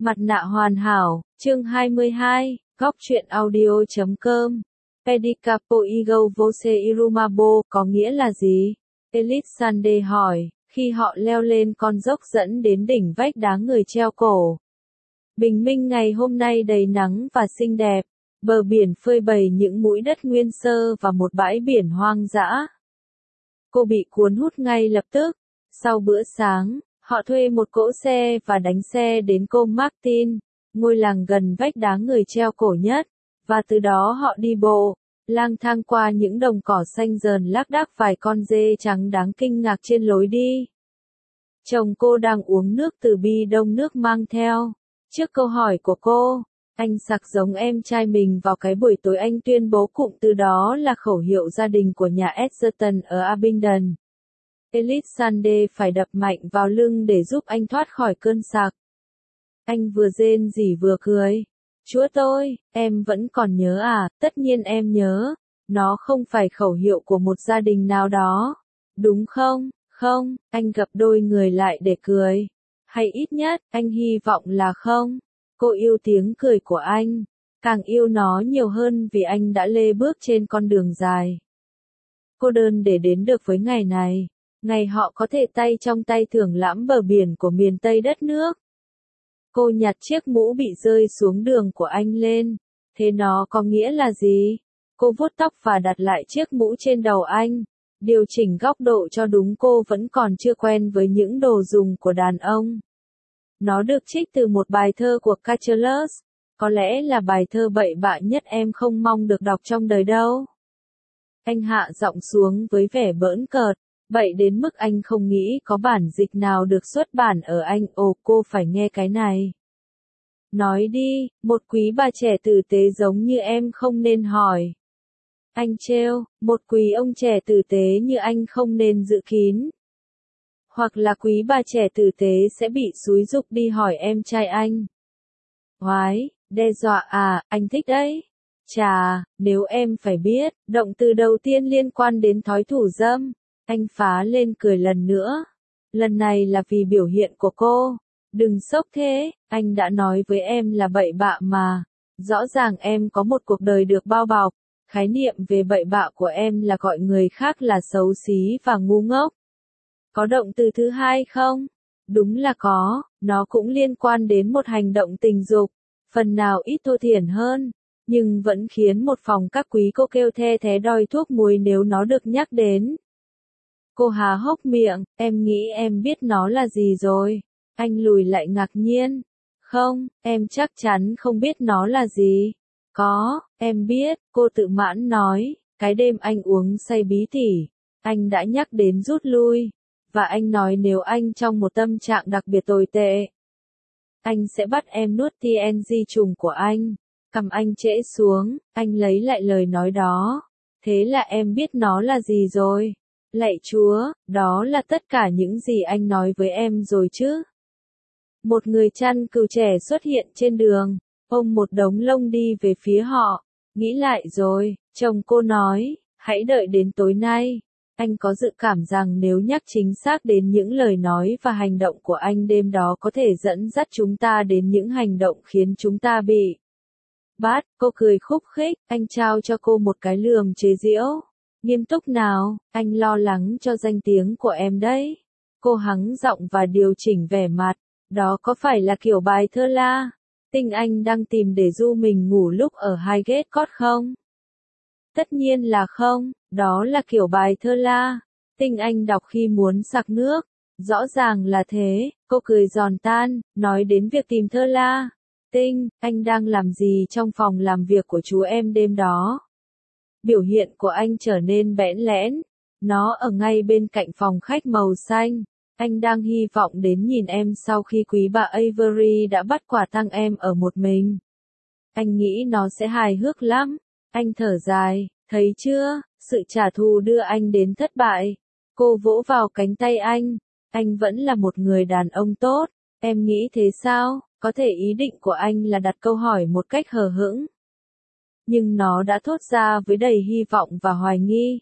Mặt nạ hoàn hảo, chương 22, góc truyện audio.com. Pedicapo Igo Vose Irumabo có nghĩa là gì? Elisande hỏi, khi họ leo lên con dốc dẫn đến đỉnh vách đá người treo cổ. Bình minh ngày hôm nay đầy nắng và xinh đẹp, bờ biển phơi bày những mũi đất nguyên sơ và một bãi biển hoang dã. Cô bị cuốn hút ngay lập tức. Sau bữa sáng, họ thuê một cỗ xe và đánh xe đến Cô Martin, ngôi làng gần vách đá người treo cổ nhất, và từ đó họ đi bộ, lang thang qua những đồng cỏ xanh rờn lác đác vài con dê trắng đáng kinh ngạc trên lối đi. Chồng cô đang uống nước từ bi đông nước mang theo. Trước câu hỏi của cô, anh sặc giống em trai mình vào cái buổi tối anh tuyên bố cụm từ đó là khẩu hiệu gia đình của nhà Edgerton ở Abingdon. Elisande phải đập mạnh vào lưng để giúp anh thoát khỏi cơn sặc. Anh vừa rên rỉ vừa cười. Chúa tôi, em vẫn còn nhớ à? Tất nhiên em nhớ. Nó không phải khẩu hiệu của một gia đình nào đó. Đúng không? Không, anh gập đôi người lại để cười. Hay ít nhất, anh hy vọng là không. Cô yêu tiếng cười của anh. Càng yêu nó nhiều hơn vì anh đã lê bước trên con đường dài. Cô đơn để đến được với ngày này. Ngày họ có thể tay trong tay thưởng lãm bờ biển của miền Tây đất nước. Cô nhặt chiếc mũ bị rơi xuống đường của anh lên. Thế nó có nghĩa là gì? Cô vuốt tóc và đặt lại chiếc mũ trên đầu anh. Điều chỉnh góc độ cho đúng, cô vẫn còn chưa quen với những đồ dùng của đàn ông. Nó được trích từ một bài thơ của Catullus. Có lẽ là bài thơ bậy bạ nhất em không mong được đọc trong đời đâu. Anh hạ giọng xuống với vẻ bỡn cợt. Vậy đến mức anh không nghĩ có bản dịch nào được xuất bản ở Anh. Ồ, cô phải nghe cái này. Nói đi, một quý bà trẻ tử tế giống như em không nên hỏi. Anh trêu, một quý ông trẻ tử tế như anh không nên giữ kín. Hoặc là quý bà trẻ tử tế sẽ bị xúi giục đi hỏi em trai anh. Oái, đe dọa à, anh thích đấy. Chà, nếu em phải biết, động từ đầu tiên liên quan đến thói thủ dâm. Anh phá lên cười lần nữa. Lần này là vì biểu hiện của cô. Đừng sốc thế, anh đã nói với em là bậy bạ mà. Rõ ràng em có một cuộc đời được bao bọc. Khái niệm về bậy bạ của em là gọi người khác là xấu xí và ngu ngốc. Có động từ thứ hai không? Đúng là có, nó cũng liên quan đến một hành động tình dục. Phần nào ít thô thiển hơn, nhưng vẫn khiến một phòng các quý cô kêu the thé đòi thuốc muối nếu nó được nhắc đến. Cô há hốc miệng, em nghĩ em biết nó là gì rồi. Anh lùi lại ngạc nhiên. Không, em chắc chắn không biết nó là gì. Có, em biết, cô tự mãn nói. Cái đêm anh uống say bí tỉ, anh đã nhắc đến rút lui. Và anh nói nếu anh trong một tâm trạng đặc biệt tồi tệ, anh sẽ bắt em nuốt TNG trùng của anh. Cầm anh trễ xuống, anh lấy lại lời nói đó. Thế là em biết nó là gì rồi. Lạy Chúa, đó là tất cả những gì anh nói với em rồi chứ. Một người chăn cừu trẻ xuất hiện trên đường, ôm một đống lông đi về phía họ. Nghĩ lại rồi, chồng cô nói, hãy đợi đến tối nay. Anh có dự cảm rằng nếu nhắc chính xác đến những lời nói và hành động của anh đêm đó có thể dẫn dắt chúng ta đến những hành động khiến chúng ta bị bắt. Cô cười khúc khích, anh trao cho cô một cái lườm chế giễu. Nghiêm túc nào, anh lo lắng cho danh tiếng của em đấy. Cô hắng giọng và điều chỉnh vẻ mặt. Đó có phải là kiểu bài thơ la tinh anh đang tìm để du mình ngủ lúc ở Highgate Court không? Tất nhiên là không, đó là kiểu bài thơ la tinh anh đọc khi muốn sặc nước. Rõ ràng là thế, cô cười giòn tan, nói đến việc tìm thơ la tinh, anh đang làm gì trong phòng làm việc của chú em đêm đó? Biểu hiện của anh trở nên bẽn lẽn. Nó ở ngay bên cạnh phòng khách màu xanh. Anh đang hy vọng đến nhìn em sau khi quý bà Avery đã bắt quả tang em ở một mình. Anh nghĩ nó sẽ hài hước lắm. Anh thở dài, thấy chưa, sự trả thù đưa anh đến thất bại. Cô vỗ vào cánh tay anh vẫn là một người đàn ông tốt. Em nghĩ thế sao? Có thể ý định của anh là đặt câu hỏi một cách hờ hững. Nhưng nó đã thốt ra với đầy hy vọng và hoài nghi.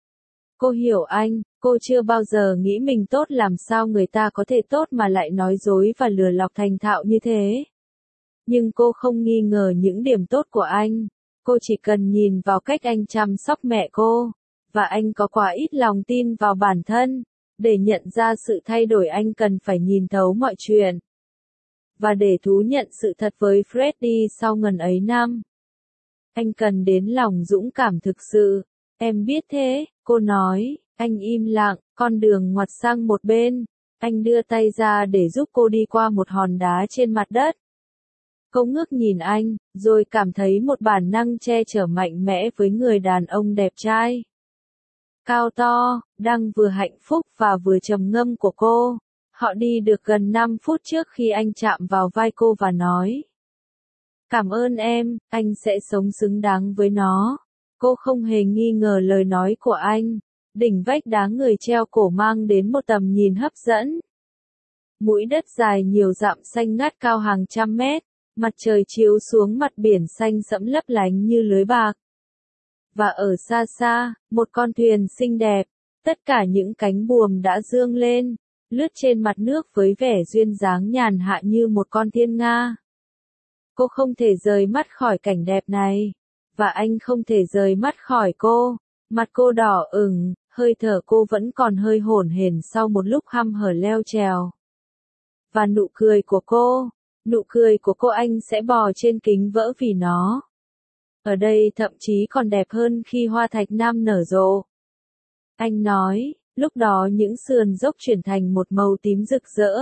Cô hiểu anh, cô chưa bao giờ nghĩ mình tốt, làm sao người ta có thể tốt mà lại nói dối và lừa lọc thành thạo như thế. Nhưng cô không nghi ngờ những điểm tốt của anh. Cô chỉ cần nhìn vào cách anh chăm sóc mẹ cô. Và anh có quá ít lòng tin vào bản thân. Để nhận ra sự thay đổi anh cần phải nhìn thấu mọi chuyện. Và để thú nhận sự thật với Freddie sau ngần ấy năm. Anh cần đến lòng dũng cảm thực sự. Em biết thế, cô nói. Anh im lặng, con đường ngoặt sang một bên. Anh đưa tay ra để giúp cô đi qua một hòn đá trên mặt đất. Cô ngước nhìn anh, rồi cảm thấy một bản năng che chở mạnh mẽ với người đàn ông đẹp trai. Cao to, đang vừa hạnh phúc và vừa trầm ngâm của cô. Họ đi được gần 5 phút trước khi anh chạm vào vai cô và nói. Cảm ơn em, anh sẽ sống xứng đáng với nó. Cô không hề nghi ngờ lời nói của anh. Đỉnh vách đá người treo cổ mang đến một tầm nhìn hấp dẫn. Mũi đất dài nhiều dặm xanh ngát cao hàng trăm mét. Mặt trời chiếu xuống mặt biển xanh sẫm lấp lánh như lưới bạc. Và ở xa xa, một con thuyền xinh đẹp. Tất cả những cánh buồm đã dương lên, lướt trên mặt nước với vẻ duyên dáng nhàn hạ như một con thiên nga. Cô không thể rời mắt khỏi cảnh đẹp này. Và anh không thể rời mắt khỏi cô. Mặt cô đỏ ửng, hơi thở cô vẫn còn hơi hổn hển sau một lúc hăm hở leo trèo. Và nụ cười của cô anh sẽ bò trên kính vỡ vì nó. Ở đây thậm chí còn đẹp hơn khi hoa thạch nam nở rộ. Anh nói, lúc đó những sườn dốc chuyển thành một màu tím rực rỡ.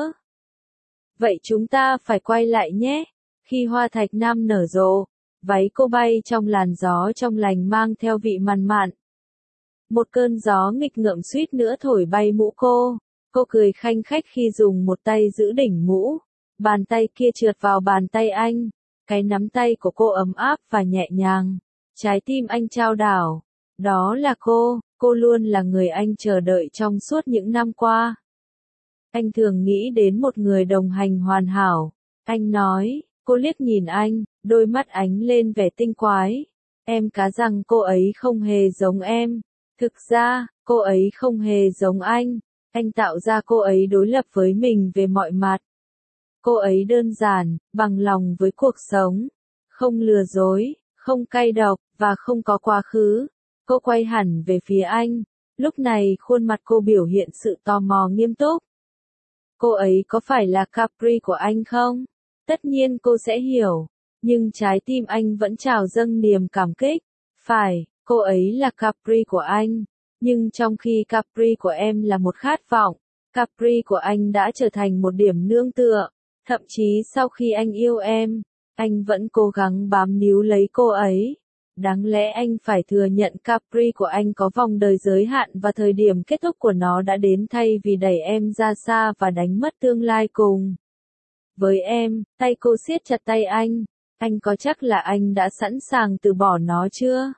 Vậy chúng ta phải quay lại nhé. Khi hoa thạch nam nở rộ, váy cô bay trong làn gió trong lành mang theo vị mặn mặn. Một cơn gió nghịch ngợm suýt nữa thổi bay mũ cô. Cô cười khanh khách khi dùng một tay giữ đỉnh mũ. Bàn tay kia trượt vào bàn tay anh. Cái nắm tay của cô ấm áp và nhẹ nhàng. Trái tim anh chao đảo. Đó là cô luôn là người anh chờ đợi trong suốt những năm qua. Anh thường nghĩ đến một người đồng hành hoàn hảo. Anh nói, cô liếc nhìn anh, đôi mắt ánh lên vẻ tinh quái. Em cá rằng cô ấy không hề giống em. Thực ra, cô ấy không hề giống anh. Anh tạo ra cô ấy đối lập với mình về mọi mặt. Cô ấy đơn giản, bằng lòng với cuộc sống. Không lừa dối, không cay độc, và không có quá khứ. Cô quay hẳn về phía anh. Lúc này khuôn mặt cô biểu hiện sự tò mò nghiêm túc. Cô ấy có phải là Capri của anh không? Tất nhiên cô sẽ hiểu. Nhưng trái tim anh vẫn trào dâng niềm cảm kích. Phải, cô ấy là Capri của anh. Nhưng trong khi Capri của em là một khát vọng, Capri của anh đã trở thành một điểm nương tựa. Thậm chí sau khi anh yêu em, anh vẫn cố gắng bám níu lấy cô ấy. Đáng lẽ anh phải thừa nhận Capri của anh có vòng đời giới hạn và thời điểm kết thúc của nó đã đến thay vì đẩy em ra xa và đánh mất tương lai cùng. Với em, tay cô siết chặt tay anh có chắc là anh đã sẵn sàng từ bỏ nó chưa?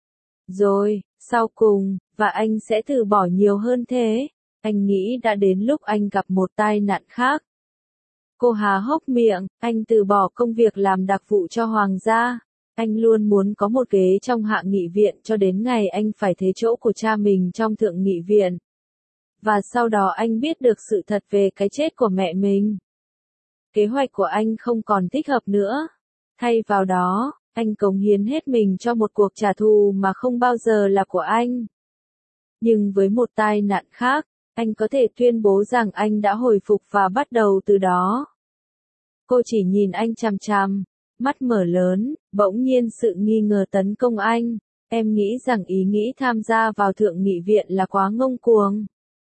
Rồi, sau cùng, và anh sẽ từ bỏ nhiều hơn thế. Anh nghĩ đã đến lúc anh gặp một tai nạn khác. Cô há hốc miệng, anh từ bỏ công việc làm đặc vụ cho hoàng gia. Anh luôn muốn có một ghế trong hạ nghị viện cho đến ngày anh phải thế chỗ của cha mình trong thượng nghị viện. Và sau đó anh biết được sự thật về cái chết của mẹ mình. Kế hoạch của anh không còn thích hợp nữa. Thay vào đó, anh cống hiến hết mình cho một cuộc trả thù mà không bao giờ là của anh. Nhưng với một tai nạn khác, anh có thể tuyên bố rằng anh đã hồi phục và bắt đầu từ đó. Cô chỉ nhìn anh chằm chằm, mắt mở lớn, bỗng nhiên sự nghi ngờ tấn công anh. Em nghĩ rằng ý nghĩ tham gia vào thượng nghị viện là quá ngông cuồng.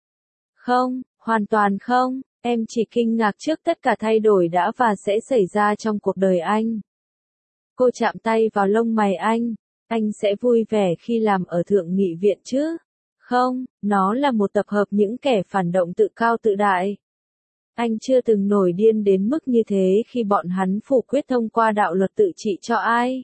Không, hoàn toàn không, em chỉ kinh ngạc trước tất cả thay đổi đã và sẽ xảy ra trong cuộc đời anh. Cô chạm tay vào lông mày anh sẽ vui vẻ khi làm ở thượng nghị viện chứ? Không, nó là một tập hợp những kẻ phản động tự cao tự đại. Anh chưa từng nổi điên đến mức như thế khi bọn hắn phủ quyết thông qua đạo luật tự trị cho ai.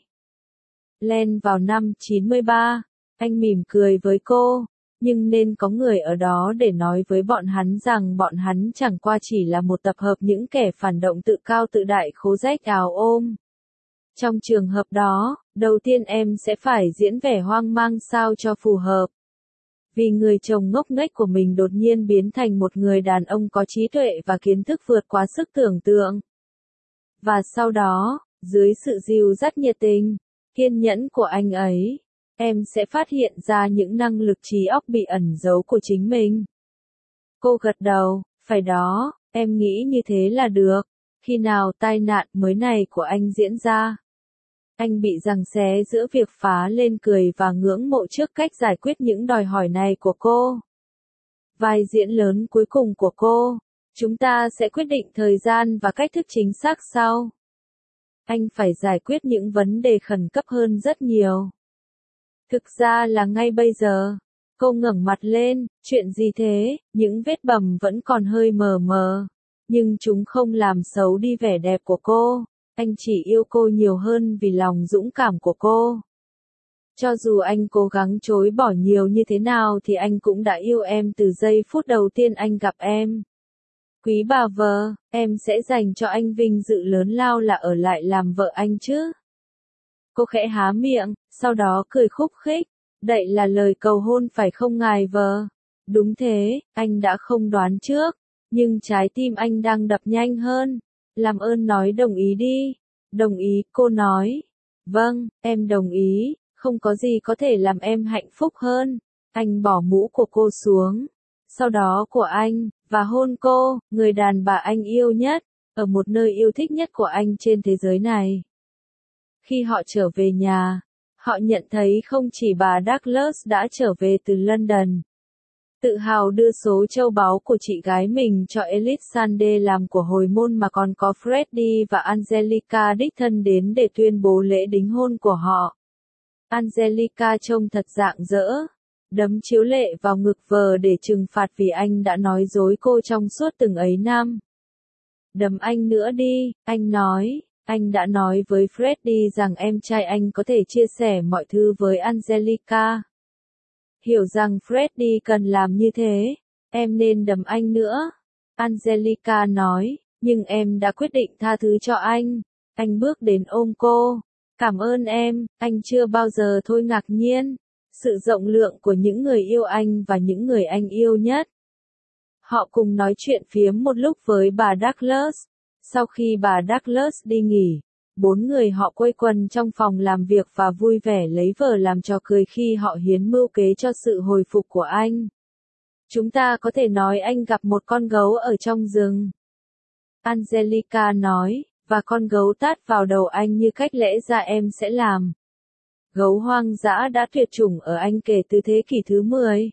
Len vào năm 93, anh mỉm cười với cô, nhưng nên có người ở đó để nói với bọn hắn rằng bọn hắn chẳng qua chỉ là một tập hợp những kẻ phản động tự cao tự đại khố rách áo ôm. Trong trường hợp đó, đầu tiên em sẽ phải diễn vẻ hoang mang sao cho phù hợp. Vì người chồng ngốc nghếch của mình đột nhiên biến thành một người đàn ông có trí tuệ và kiến thức vượt quá sức tưởng tượng. Và sau đó, dưới sự dìu dắt nhiệt tình, kiên nhẫn của anh ấy, em sẽ phát hiện ra những năng lực trí óc bị ẩn giấu của chính mình. Cô gật đầu, phải đó, em nghĩ như thế là được. Khi nào tai nạn mới này của anh diễn ra? Anh bị giằng xé giữa việc phá lên cười và ngưỡng mộ trước cách giải quyết những đòi hỏi này của cô. Vai diễn lớn cuối cùng của cô. Chúng ta sẽ quyết định thời gian và cách thức chính xác sau. Anh phải giải quyết những vấn đề khẩn cấp hơn rất nhiều. Thực ra là ngay bây giờ. Cô ngẩng mặt lên, chuyện gì thế? Những vết bầm vẫn còn hơi mờ mờ. Nhưng chúng không làm xấu đi vẻ đẹp của cô. Anh chỉ yêu cô nhiều hơn vì lòng dũng cảm của cô. Cho dù anh cố gắng chối bỏ nhiều như thế nào thì anh cũng đã yêu em từ giây phút đầu tiên anh gặp em. Quý bà vợ, em sẽ dành cho anh vinh dự lớn lao là ở lại làm vợ anh chứ. Cô khẽ há miệng, sau đó cười khúc khích. Đậy là lời cầu hôn phải không ngài vợ? Đúng thế, anh đã không đoán trước. Nhưng trái tim anh đang đập nhanh hơn. Làm ơn nói đồng ý đi. Đồng ý, cô nói. Vâng, em đồng ý, không có gì có thể làm em hạnh phúc hơn. Anh bỏ mũ của cô xuống. Sau đó của anh, và hôn cô, người đàn bà anh yêu nhất, ở một nơi yêu thích nhất của anh trên thế giới này. Khi họ trở về nhà, họ nhận thấy không chỉ bà Douglas đã trở về từ London. Tự hào đưa số châu báu của chị gái mình cho Elisande làm của hồi môn mà còn có Freddie và Angelica đích thân đến để tuyên bố lễ đính hôn của họ. Angelica trông thật rạng rỡ, đấm chiếu lệ vào ngực vợ để trừng phạt vì anh đã nói dối cô trong suốt từng ấy năm. Đấm anh nữa đi, anh nói. Anh đã nói với Freddie rằng em trai anh có thể chia sẻ mọi thứ với Angelica. Hiểu rằng Freddie cần làm như thế, em nên đấm anh nữa. Angelica nói, nhưng em đã quyết định tha thứ cho anh. Anh bước đến ôm cô. Cảm ơn em, anh chưa bao giờ thôi ngạc nhiên. Sự rộng lượng của những người yêu anh và những người anh yêu nhất. Họ cùng nói chuyện phiếm một lúc với bà Douglas. Sau khi bà Douglas đi nghỉ, 4 người họ quây quần trong phòng làm việc và vui vẻ lấy vở làm trò cười khi họ hiến mưu kế cho sự hồi phục của anh. Chúng ta có thể nói anh gặp một con gấu ở trong rừng. Angelica nói, và con gấu tát vào đầu anh như cách lẽ ra em sẽ làm. Gấu hoang dã đã tuyệt chủng ở Anh kể từ thế kỷ thứ 10.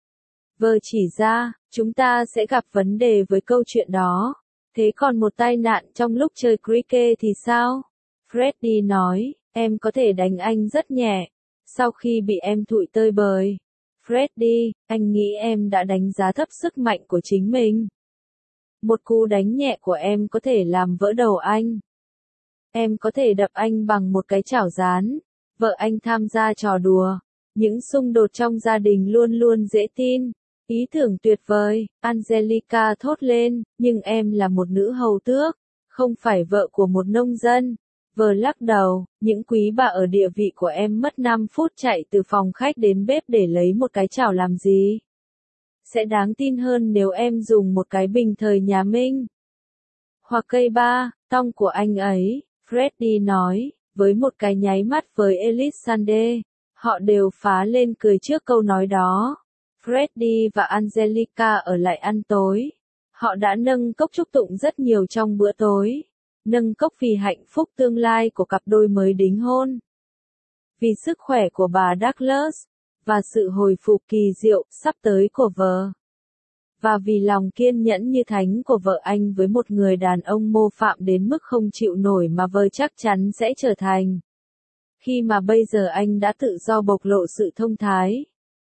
Vợ chỉ ra, chúng ta sẽ gặp vấn đề với câu chuyện đó. Thế còn một tai nạn trong lúc chơi cricket thì sao? Freddie nói, em có thể đánh anh rất nhẹ. Sau khi bị em thụi tơi bời. Freddie, anh nghĩ em đã đánh giá thấp sức mạnh của chính mình. Một cú đánh nhẹ của em có thể làm vỡ đầu anh. Em có thể đập anh bằng một cái chảo rán. Vợ anh tham gia trò đùa. Những xung đột trong gia đình luôn luôn dễ tin. Ý tưởng tuyệt vời, Angelica thốt lên, nhưng em là một nữ hầu tước, không phải vợ của một nông dân. Vợ lắc đầu, những quý bà ở địa vị của em mất 5 phút chạy từ phòng khách đến bếp để lấy một cái chảo làm gì? Sẽ đáng tin hơn nếu em dùng một cái bình thời nhà Minh. Hoặc cây ba, tong của anh ấy, Freddie nói, với một cái nháy mắt với Elisande. Họ đều phá lên cười trước câu nói đó. Freddie và Angelica ở lại ăn tối. Họ đã nâng cốc chúc tụng rất nhiều trong bữa tối. Nâng cốc vì hạnh phúc tương lai của cặp đôi mới đính hôn. Vì sức khỏe của bà Douglas. Và sự hồi phục kỳ diệu sắp tới của vợ. Và vì lòng kiên nhẫn như thánh của vợ anh với một người đàn ông mô phạm đến mức không chịu nổi mà vợ chắc chắn sẽ trở thành. Khi mà bây giờ anh đã tự do bộc lộ sự thông thái.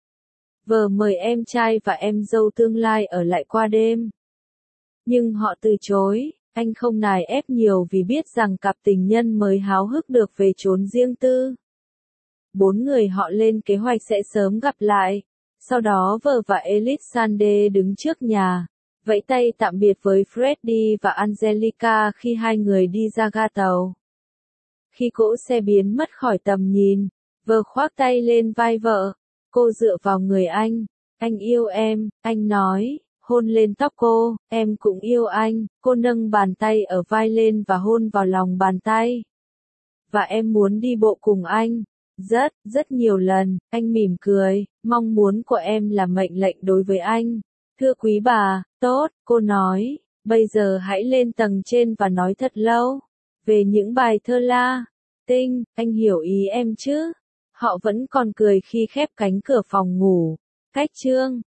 Vợ mời em trai và em dâu tương lai ở lại qua đêm. Nhưng họ từ chối, anh không nài ép nhiều vì biết rằng cặp tình nhân mới háo hức được về chốn riêng tư. 4 người họ lên kế hoạch sẽ sớm gặp lại. Sau đó vợ và Elisande đứng trước nhà, vẫy tay tạm biệt với Freddie và Angelica khi hai người đi ra ga tàu. Khi cỗ xe biến mất khỏi tầm nhìn, vợ khoác tay lên vai vợ. Cô dựa vào người anh yêu em, anh nói, hôn lên tóc cô, em cũng yêu anh, cô nâng bàn tay ở vai lên và hôn vào lòng bàn tay. Và em muốn đi bộ cùng anh. Rất nhiều lần, anh mỉm cười, mong muốn của em là mệnh lệnh đối với anh. Thưa quý bà, tốt, cô nói, bây giờ hãy lên tầng trên và nói thật lâu. Về những bài thơ La Tinh, anh hiểu ý em chứ? Họ vẫn còn cười khi khép cánh cửa phòng ngủ. Cách chương